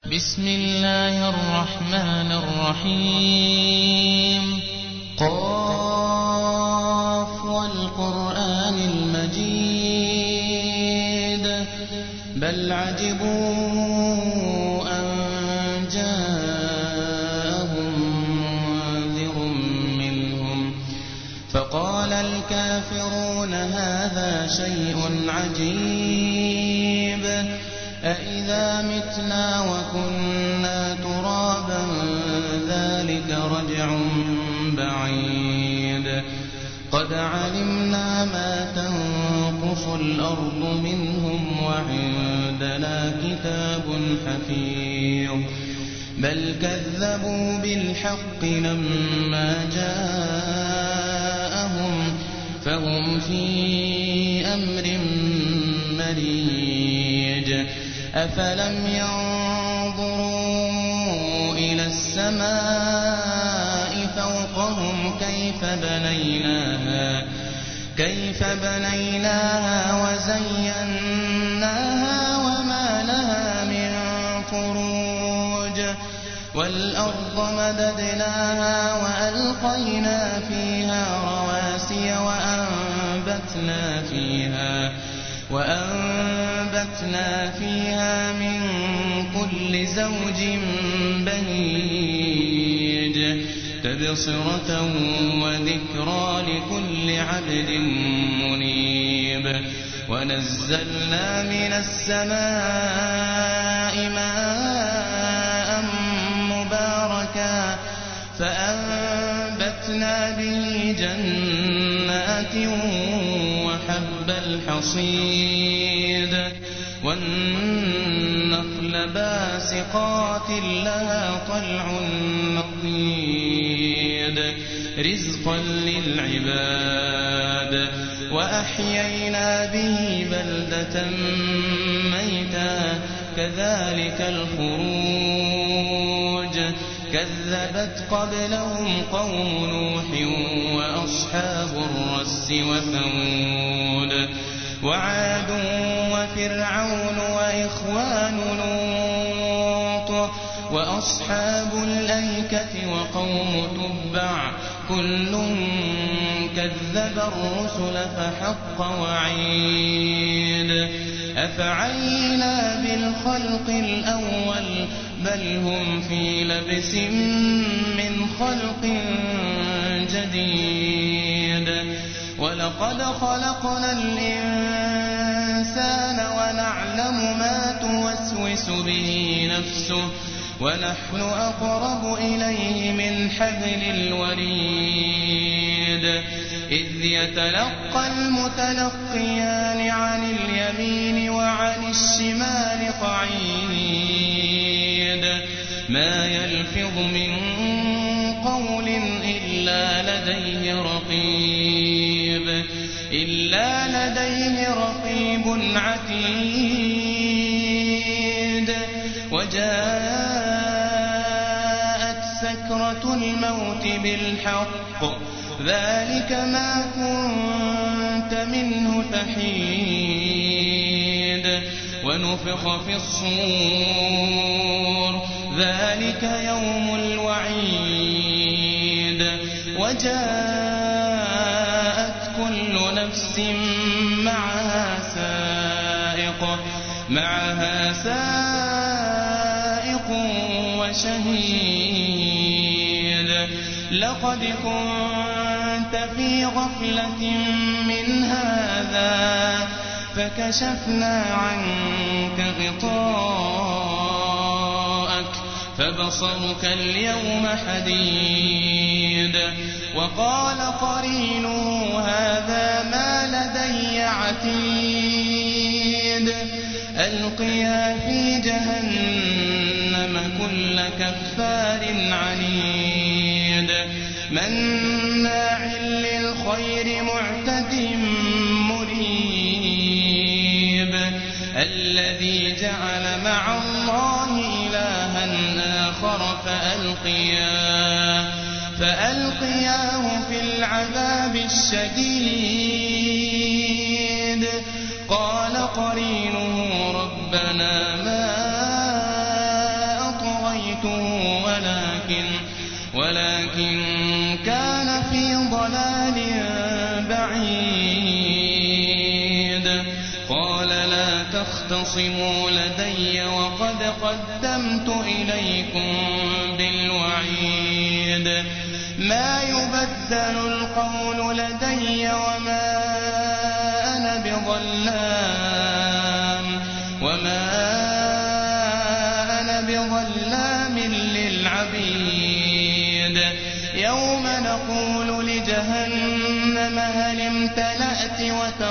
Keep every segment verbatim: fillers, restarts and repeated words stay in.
بسم الله الرحمن الرحيم قاف والقرآن المجيد بل عجبوا أن جاءهم منذر منهم فقال الكافرون هذا شيء عجيب أإذا متنا وكنا ترابا ذلك رجع بعيد قد علمنا ما تنقص الأرض منهم وعندنا كتاب حفيظ بل كذبوا بالحق لما جاءهم فهم في أمر مريج أفلم ينظروا إلى السماء فوقهم كيف بنيناها كيف بنيناها وزيناها وما لها من فروج والأرض مددناها وألقينا فيها رواسي وأنبتنا فيها وأنبتنا فيها من كل زوج بهيج تبصرة وذكرى لكل عبد منيب ونزلنا من السماء ماء مباركا فأنبتنا به جنات وحب الحصيد والنخل باسقات لها طلع نضيد رزقا للعباد وأحيينا به بلدة ميتا كذلك الخروج كذبت قبلهم قوم نوح وأصحاب الرس وثمود وعاد وفرعون وإخوان لوط وأصحاب الأيكة وقوم تبع كل كذب الرسل فحق وعيد أفعينا بالخلق الأول بل هم في لبس من خلق جديد ولقد خلقنا الإنسان ونعلم ما توسوس به نفسه ونحن أقرب إليه من حبل الوريد إذ يتلقى المتلقيان عن اليمين وعن الشمال قعيد ما يلفظ من قول إلا لديه رقيب إلا لديه رقيب عتيد وجاءت سكرة الموت بالحق ذلك ما كنت منه تحيد ونفخ في الصور ذلك يوم الوعيد وجاءت كل نفس معها سائق معها سائق وشهيد لقد كنت في غفلة من هذا فكشفنا عنك غطاءك فبصرك اليوم حديد وقال قرينه هذا ما لدي عتيد ألقيا في جهنم كل كفار عنيد مناع للخير معتد مريب الذي جعل مع الله إلها آخر فألقياه فألقياه في العذاب الشديد قال قرينه ربنا ما موته ولكن ولكن كان في ضلال بعيد قال لا تختصموا لدي وقد قدمت إليكم بالوعيد ما يبدل القول لدي وما أنا بظلام وما أنا بظلام للعبيد يوم نقول لجهنم هل امتلأت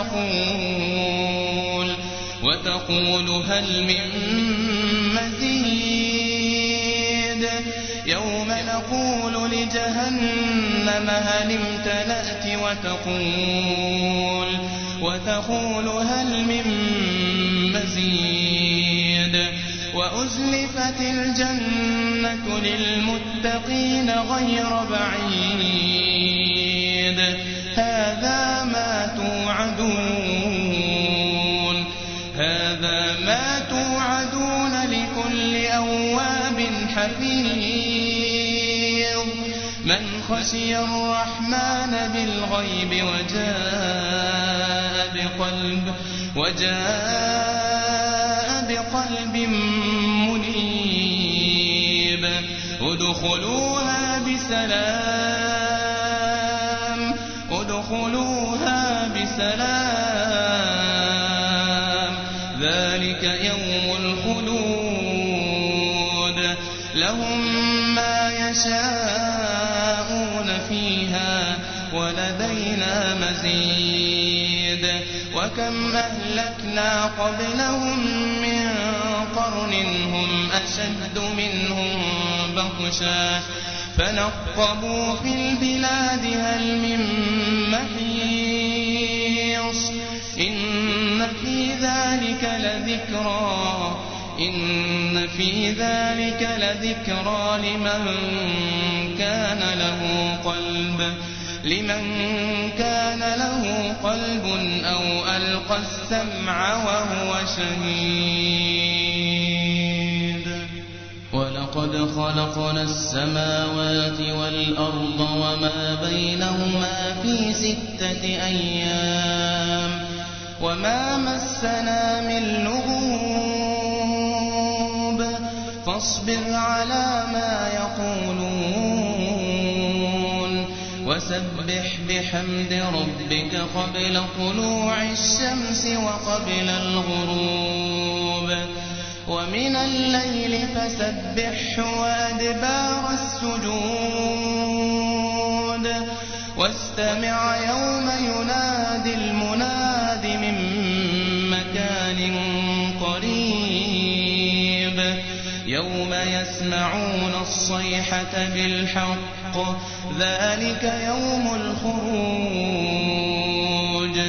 وتقول وتقول هل من مزيد يوم نقول لجهنم هل امتلأت وتقول وتقول هل من مزيد وأزلفت الجنة للمتقين غير بعيد هذا ما توعدون هذا ما توعدون لكل أواب حفيظ من خشي الرحمن بالغيب وجاء بقلب وجاء بقلب منيب ادخلوها بسلام ادخلوها بسلام ذلك يوم الخلود لهم ما يشاءون فيها ولدينا مزيد وكم أهلكنا قبلهم من قرن هم أشد منهم بطشا فنقبوا في البلاد هل من محيص إن في ذلك لذكرى إن في ذلك لذكرى لمن كان له قلب لمن كان له قلب أو ألقى السمع وهو شهيد ولقد خلقنا السماوات والأرض وما بينهما في ستة أيام وما مسنا من لغوب فاصبر على ما يقولون وسبح بحمد ربك قبل طلوع الشمس وقبل الغروب ومن الليل فسبحه وأدبار السجود واستمع يوم ينادي المناد من مكان قريب يوم يسمعون الصيحة بالحق ذلك يوم الخروج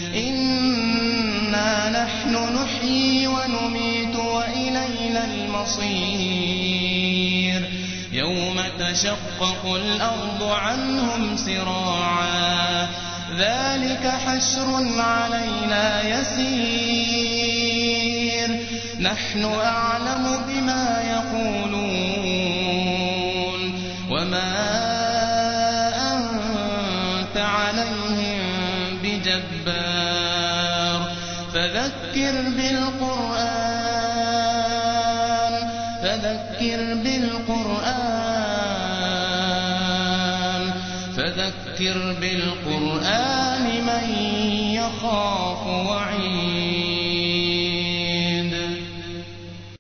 إنا نحن نحيي ونميت وإلينا المصير يوم تشقق الأرض عنهم سراعا ذلك حشر علينا يسير نحن أعلم بما يقولون وما أنت عليهم بجبار فذكر بالقرآن فذكر بالقرآن فذكر بالقرآن من يخاف وعيد